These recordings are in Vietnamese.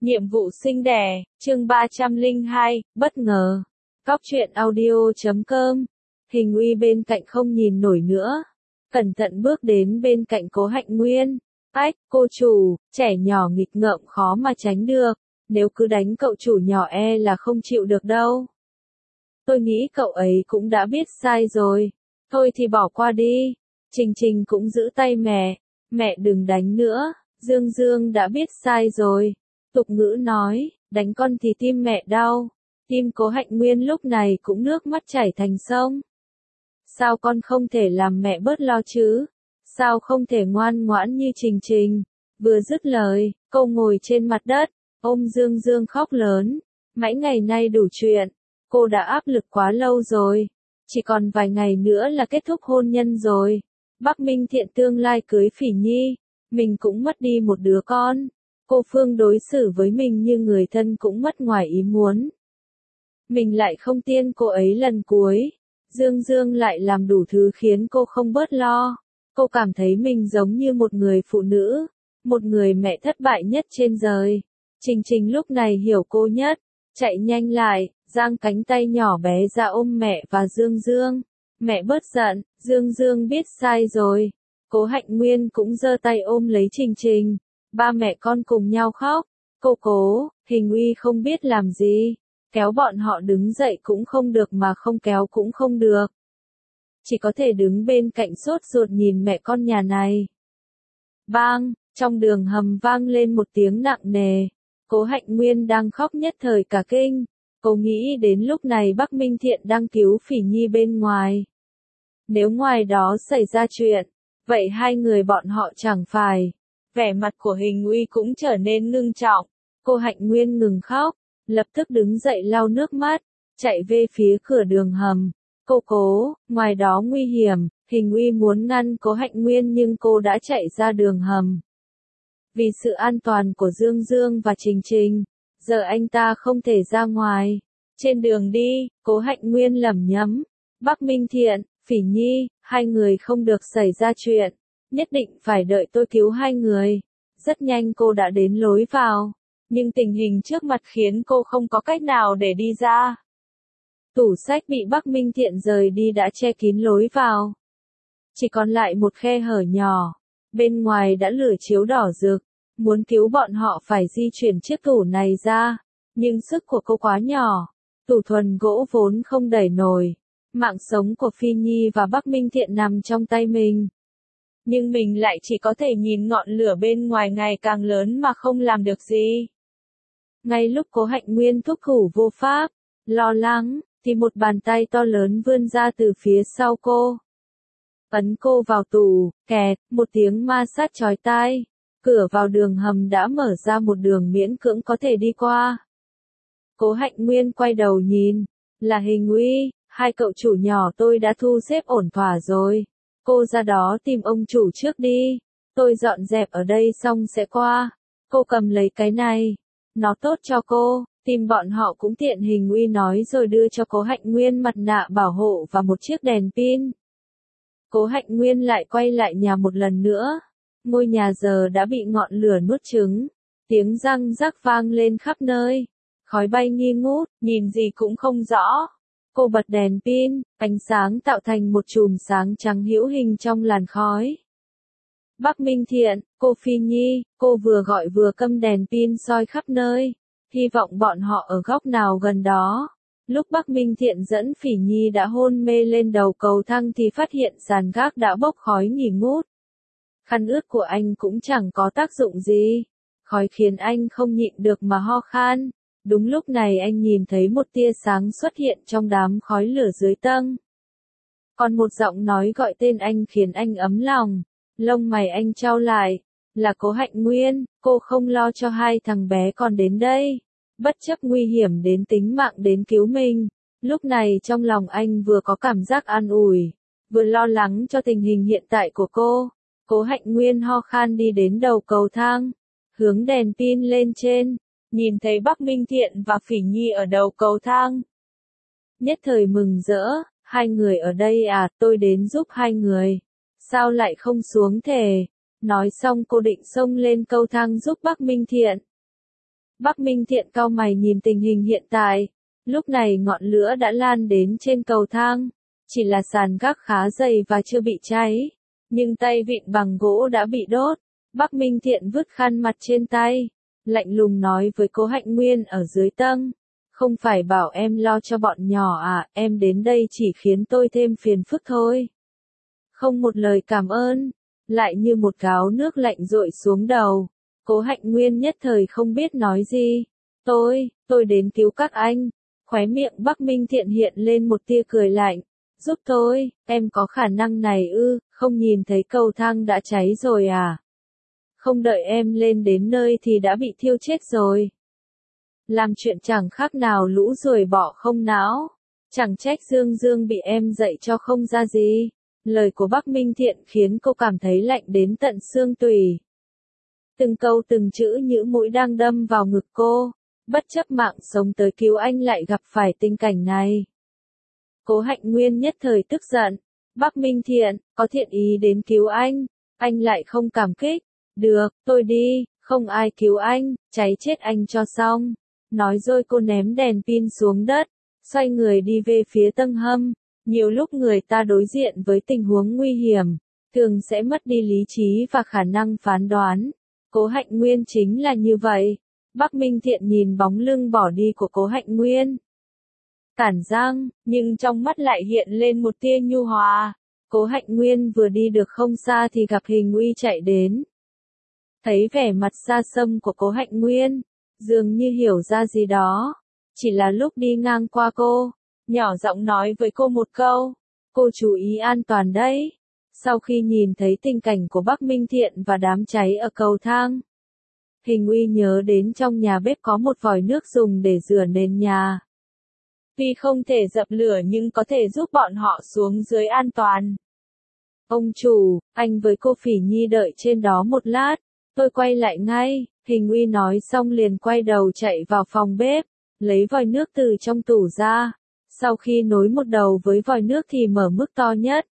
Nhiệm vụ sinh đẻ, chương 302, bất ngờ. Cóc truyện audio.com. Hình uy bên cạnh không nhìn nổi nữa. Cẩn thận bước đến bên cạnh Cố Hạnh Nguyên. Ách, cô chủ, trẻ nhỏ nghịch ngợm khó mà tránh được. Nếu cứ đánh cậu chủ nhỏ e là không chịu được đâu. Tôi nghĩ cậu ấy cũng đã biết sai rồi. Thôi thì bỏ qua đi. Trình Trình cũng giữ tay mẹ. Mẹ đừng đánh nữa. Dương Dương đã biết sai rồi. Tục ngữ nói, đánh con thì tim mẹ đau. Tim Cố Hạnh Nguyên lúc này cũng nước mắt chảy thành sông. Sao con không thể làm mẹ bớt lo chứ? Sao không thể ngoan ngoãn như Trình Trình? Vừa dứt lời, cô ngồi trên mặt đất, ôm Dương Dương khóc lớn. Mãi ngày nay đủ chuyện, cô đã áp lực quá lâu rồi. Chỉ còn vài ngày nữa là kết thúc hôn nhân rồi. Bắc Minh Thiện tương lai cưới Phỉ Nhi, mình cũng mất đi một đứa con. Cô Phương đối xử với mình như người thân cũng mất ngoài ý muốn. Mình lại không tiên cô ấy lần cuối. Dương Dương lại làm đủ thứ khiến cô không bớt lo. Cô cảm thấy mình giống như một người phụ nữ, một người mẹ thất bại nhất trên đời. Trình Trình lúc này hiểu cô nhất, chạy nhanh lại, giang cánh tay nhỏ bé ra ôm mẹ và Dương Dương. Mẹ bớt giận, Dương Dương biết sai rồi. Cố Hạnh Nguyên cũng giơ tay ôm lấy Trình Trình. Ba mẹ con cùng nhau khóc. Cố, Hình uy không biết làm gì. Kéo bọn họ đứng dậy cũng không được mà không kéo cũng không được. Chỉ có thể đứng bên cạnh sốt ruột nhìn mẹ con nhà này. Bang, trong đường hầm vang lên một tiếng nặng nề. Cố Hạnh Nguyên đang khóc nhất thời cả kinh. Cô nghĩ đến lúc này Bắc Minh Thiện đang cứu Phỉ Nhi bên ngoài. Nếu ngoài đó xảy ra chuyện, vậy hai người bọn họ chẳng phải. Vẻ mặt của Hình uy cũng trở nên ngưng trọng. Cô Hạnh Nguyên ngừng khóc, lập tức đứng dậy lau nước mắt, chạy về phía cửa đường hầm. Cố, ngoài đó nguy hiểm. Hình uy muốn ngăn Cố Hạnh Nguyên nhưng cô đã chạy ra đường hầm. Vì sự an toàn của Dương Dương và Trình Trình, giờ anh ta không thể ra ngoài. Trên đường đi, Cố Hạnh Nguyên lẩm nhẩm, Bắc Minh Thiện, Phỉ Nhi, hai người không được xảy ra chuyện. Nhất định phải đợi tôi cứu hai người. Rất nhanh cô đã đến lối vào. Nhưng tình hình trước mặt khiến cô không có cách nào để đi ra. Tủ sách bị Bắc Minh Thiện rời đi đã che kín lối vào. Chỉ còn lại một khe hở nhỏ. Bên ngoài đã lửa chiếu đỏ rực. Muốn cứu bọn họ phải di chuyển chiếc tủ này ra. Nhưng sức của cô quá nhỏ. Tủ thuần gỗ vốn không đẩy nổi. Mạng sống của Phi Nhi và Bắc Minh Thiện nằm trong tay mình. Nhưng mình lại chỉ có thể nhìn ngọn lửa bên ngoài ngày càng lớn mà không làm được gì. Ngay lúc Cố Hạnh Nguyên thúc thủ vô pháp, lo lắng, thì một bàn tay to lớn vươn ra từ phía sau cô. Ấn cô vào tủ, kẹt, một tiếng ma sát chói tai. Cửa vào đường hầm đã mở ra một đường miễn cưỡng có thể đi qua. Cố Hạnh Nguyên quay đầu nhìn, là Hình uy, hai cậu chủ nhỏ tôi đã thu xếp ổn thỏa rồi. Cô ra đó tìm ông chủ trước đi. Tôi dọn dẹp ở đây xong sẽ qua. Cô cầm lấy cái này. Nó tốt cho cô. Tìm bọn họ cũng tiện, Hình uy nói rồi đưa cho Cố Hạnh Nguyên mặt nạ bảo hộ và một chiếc đèn pin. Cố Hạnh Nguyên lại quay lại nhà một lần nữa. Ngôi nhà giờ đã bị ngọn lửa nuốt chửng. Tiếng răng rắc vang lên khắp nơi. Khói bay nghi ngút, nhìn gì cũng không rõ. Cô bật đèn pin, ánh sáng tạo thành một chùm sáng trắng hữu hình trong làn khói. Bắc Minh Thiện, cô Phi Nhi, cô vừa gọi vừa câm đèn pin soi khắp nơi. Hy vọng bọn họ ở góc nào gần đó. Lúc Bắc Minh Thiện dẫn Phỉ Nhi đã hôn mê lên đầu cầu thang thì phát hiện sàn gác đã bốc khói nghi ngút. Khăn ướt của anh cũng chẳng có tác dụng gì. Khói khiến anh không nhịn được mà ho khan. Đúng lúc này anh nhìn thấy một tia sáng xuất hiện trong đám khói lửa dưới tầng. Còn một giọng nói gọi tên anh khiến anh ấm lòng. Lông mày anh chau lại. Là Cố Hạnh Nguyên, cô không lo cho hai thằng bé còn đến đây. Bất chấp nguy hiểm đến tính mạng đến cứu mình. Lúc này trong lòng anh vừa có cảm giác an ủi, vừa lo lắng cho tình hình hiện tại của cô. Cố Hạnh Nguyên ho khan đi đến đầu cầu thang. Hướng đèn pin lên trên. Nhìn thấy Bắc Minh Thiện và Phỉ Nhi ở đầu cầu thang. Nhất thời mừng rỡ, hai người ở đây à, tôi đến giúp hai người. Sao lại không xuống thể? Nói xong cô định xông lên cầu thang giúp Bắc Minh Thiện. Bắc Minh Thiện cau mày nhìn tình hình hiện tại. Lúc này ngọn lửa đã lan đến trên cầu thang. Chỉ là sàn gác khá dày và chưa bị cháy. Nhưng tay vịn bằng gỗ đã bị đốt. Bắc Minh Thiện vứt khăn mặt trên tay. Lạnh lùng nói với Cố Hạnh Nguyên ở dưới tầng. Không phải bảo em lo cho bọn nhỏ à, em đến đây chỉ khiến tôi thêm phiền phức thôi. Không một lời cảm ơn. Lại như một gáo nước lạnh dội xuống đầu. Cố Hạnh Nguyên nhất thời không biết nói gì. Tôi đến cứu các anh. Khóe miệng Bắc Minh Thiện hiện lên một tia cười lạnh. Giúp tôi, em có khả năng này ư, không nhìn thấy cầu thang đã cháy rồi à? Không đợi em lên đến nơi thì đã bị thiêu chết rồi. Làm chuyện chẳng khác nào lũ ruồi bọ không não. Chẳng trách Dương Dương bị em dạy cho không ra gì. Lời của Bắc Minh Thiện khiến cô cảm thấy lạnh đến tận xương tủy. Từng câu từng chữ như mũi đang đâm vào ngực cô. Bất chấp mạng sống tới cứu anh lại gặp phải tình cảnh này. Cố Hạnh Nguyên nhất thời tức giận. Bắc Minh Thiện, có thiện ý đến cứu anh lại không cảm kích. Được, tôi đi, không ai cứu anh, cháy chết anh cho xong. Nói rồi cô ném đèn pin xuống đất, xoay người đi về phía tầng hầm. Nhiều lúc người ta đối diện với tình huống nguy hiểm, thường sẽ mất đi lý trí và khả năng phán đoán. Cố Hạnh Nguyên chính là như vậy. Bắc Minh Thiện nhìn bóng lưng bỏ đi của Cố Hạnh Nguyên. Cản răng, nhưng trong mắt lại hiện lên một tia nhu hòa. Cố Hạnh Nguyên vừa đi được không xa thì gặp Hình Uy chạy đến. Thấy vẻ mặt xa xăm của Cố Hạnh Nguyên, dường như hiểu ra gì đó. Chỉ là lúc đi ngang qua cô, nhỏ giọng nói với cô một câu. Cô chú ý an toàn đấy. Sau khi nhìn thấy tình cảnh của Bắc Minh Thiện và đám cháy ở cầu thang, Hình Uy nhớ đến trong nhà bếp có một vòi nước dùng để rửa nền nhà. Tuy không thể dập lửa nhưng có thể giúp bọn họ xuống dưới an toàn. Ông chủ, anh với cô Phỉ Nhi đợi trên đó một lát, tôi quay lại ngay. Hình Uy nói xong liền quay đầu chạy vào phòng bếp, lấy vòi nước từ trong tủ ra. Sau khi nối một đầu với vòi nước thì mở mức to nhất.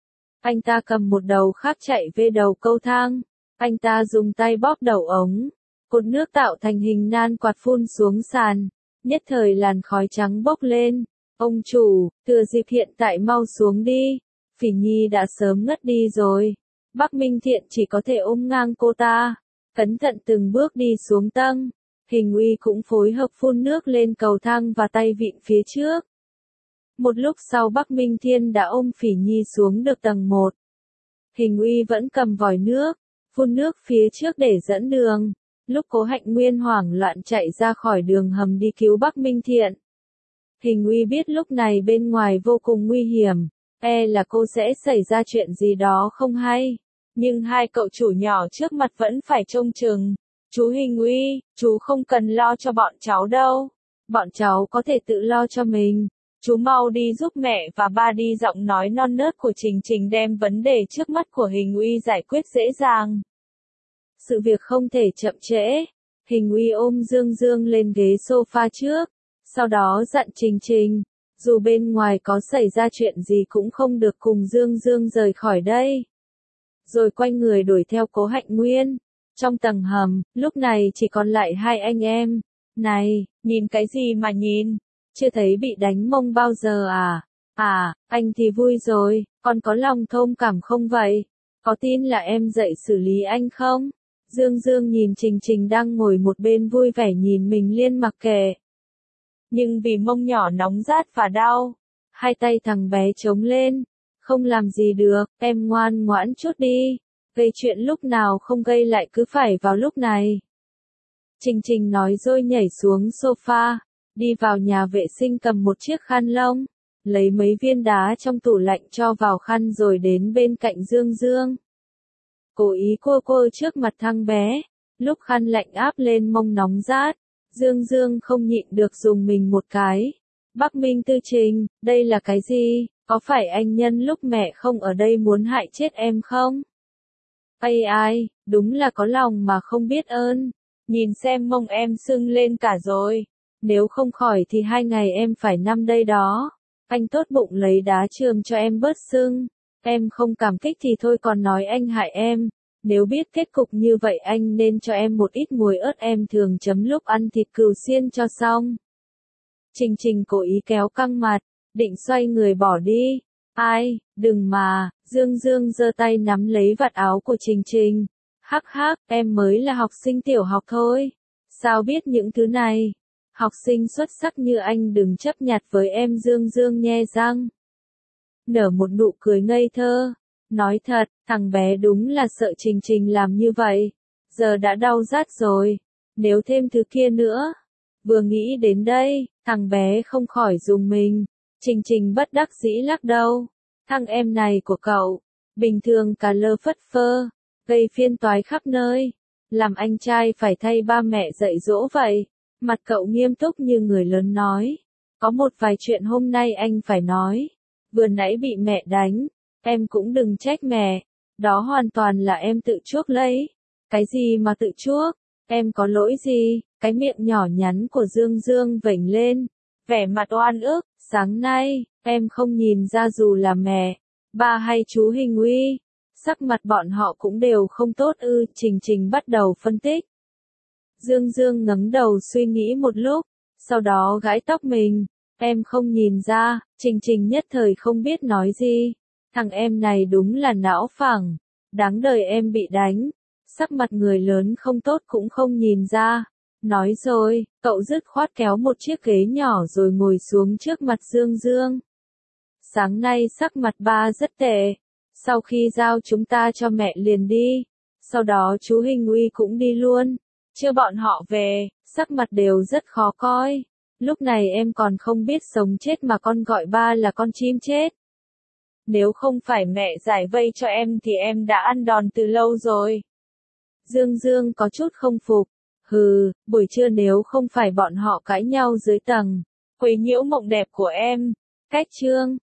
Anh ta cầm một đầu khác chạy về đầu cầu thang. Anh ta dùng tay bóp đầu ống. Cột nước tạo thành hình nan quạt phun xuống sàn. Nhất thời làn khói trắng bốc lên. Ông chủ, thừa dịp hiện tại mau xuống đi. Phỉ Nhi đã sớm ngất đi rồi. Bắc Minh Thiện chỉ có thể ôm ngang cô ta. Cẩn thận từng bước đi xuống tầng. Hình Uy cũng phối hợp phun nước lên cầu thang và tay vịn phía trước. Một lúc sau Bắc Minh Thiên đã ôm Phỉ Nhi xuống được tầng 1. Hình Uy vẫn cầm vòi nước, phun nước phía trước để dẫn đường. Lúc Cố Hạnh Nguyên hoảng loạn chạy ra khỏi đường hầm đi cứu Bắc Minh Thiện. Hình Uy biết lúc này bên ngoài vô cùng nguy hiểm, là cô sẽ xảy ra chuyện gì đó không hay. Nhưng hai cậu chủ nhỏ trước mặt vẫn phải trông chừng. Chú Hình Uy, chú không cần lo cho bọn cháu đâu. Bọn cháu có thể tự lo cho mình. Chú mau đi giúp mẹ và ba đi. Giọng nói non nớt của Trình Trình đem vấn đề trước mắt của Hình Uy giải quyết dễ dàng. Sự việc không thể chậm trễ. Hình Uy ôm Dương Dương lên ghế sofa trước. Sau đó dặn Trình Trình, dù bên ngoài có xảy ra chuyện gì cũng không được cùng Dương Dương rời khỏi đây. Rồi quay người đuổi theo Cố Hạnh Nguyên. Trong tầng hầm, lúc này chỉ còn lại hai anh em. Này, nhìn cái gì mà nhìn? Chưa thấy bị đánh mông bao giờ à? À, anh thì vui rồi, con có lòng thông cảm không vậy? Có tin là em dạy xử lý anh không? Dương Dương nhìn Trình Trình đang ngồi một bên vui vẻ nhìn mình liên mặc kệ. Nhưng vì mông nhỏ nóng rát và đau, hai tay thằng bé chống lên. Không làm gì được, em ngoan ngoãn chút đi. Gây chuyện lúc nào không gây lại cứ phải vào lúc này. Trình Trình nói rồi nhảy xuống sofa, đi vào nhà vệ sinh cầm một chiếc khăn lông, lấy mấy viên đá trong tủ lạnh cho vào khăn rồi đến bên cạnh Dương Dương. Cố ý cô trước mặt thằng bé, lúc khăn lạnh áp lên mông nóng rát, Dương Dương không nhịn được dùng mình một cái. Bắc Minh Tư Trình, đây là cái gì? Có phải anh nhân lúc mẹ không ở đây muốn hại chết em không? Ai, đúng là có lòng mà không biết ơn. Nhìn xem mông em sưng lên cả rồi. Nếu không khỏi thì 2 ngày em phải nằm đây đó. Anh tốt bụng lấy đá chườm cho em bớt sưng. Em không cảm kích thì thôi còn nói anh hại em. Nếu biết kết cục như vậy anh nên cho em một ít muối ớt em thường chấm lúc ăn thịt cừu xiên cho xong. Trình Trình cố ý kéo căng mặt, định xoay người bỏ đi. Ai, đừng mà, Dương Dương giơ tay nắm lấy vạt áo của Trình Trình. Hắc hắc, em mới là học sinh tiểu học thôi. Sao biết những thứ này? Học sinh xuất sắc như anh đừng chấp nhặt với em. Dương Dương nhe răng, nở một nụ cười ngây thơ. Nói thật, thằng bé đúng là sợ Trình Trình làm như vậy. Giờ đã đau rát rồi. Nếu thêm thứ kia nữa. Vừa nghĩ đến đây, thằng bé không khỏi rùng mình. Trình Trình bất đắc dĩ lắc đầu. Thằng em này của cậu, bình thường cả lơ phất phơ, gây phiên toái khắp nơi. Làm anh trai phải thay ba mẹ dạy dỗ vậy. Mặt cậu nghiêm túc như người lớn nói. Có một vài chuyện hôm nay anh phải nói. Vừa nãy bị mẹ đánh, em cũng đừng trách mẹ. Đó hoàn toàn là em tự chuốc lấy. Cái gì mà tự chuốc? Em có lỗi gì? Cái miệng nhỏ nhắn của Dương Dương vểnh lên, vẻ mặt oan ức. Sáng nay, em không nhìn ra dù là mẹ, ba hay chú Hình Uy, sắc mặt bọn họ cũng đều không tốt ư. Trình Trình bắt đầu phân tích. Dương Dương ngẩng đầu suy nghĩ một lúc, sau đó gãi tóc mình. Em không nhìn ra. Trình Trình nhất thời không biết nói gì. Thằng em này đúng là não phẳng. Đáng đời em bị đánh. Sắc mặt người lớn không tốt cũng không nhìn ra. Nói rồi, cậu dứt khoát kéo một chiếc ghế nhỏ rồi ngồi xuống trước mặt Dương Dương. Sáng nay sắc mặt ba rất tệ. Sau khi giao chúng ta cho mẹ liền đi. Sau đó chú Hình Uy cũng đi luôn. Chưa bọn họ về, sắc mặt đều rất khó coi. Lúc này em còn không biết sống chết mà con gọi ba là con chim chết. Nếu không phải mẹ giải vây cho em thì em đã ăn đòn từ lâu rồi. Dương Dương có chút không phục. Hừ, buổi trưa nếu không phải bọn họ cãi nhau dưới tầng, quấy nhiễu mộng đẹp của em. Cách chương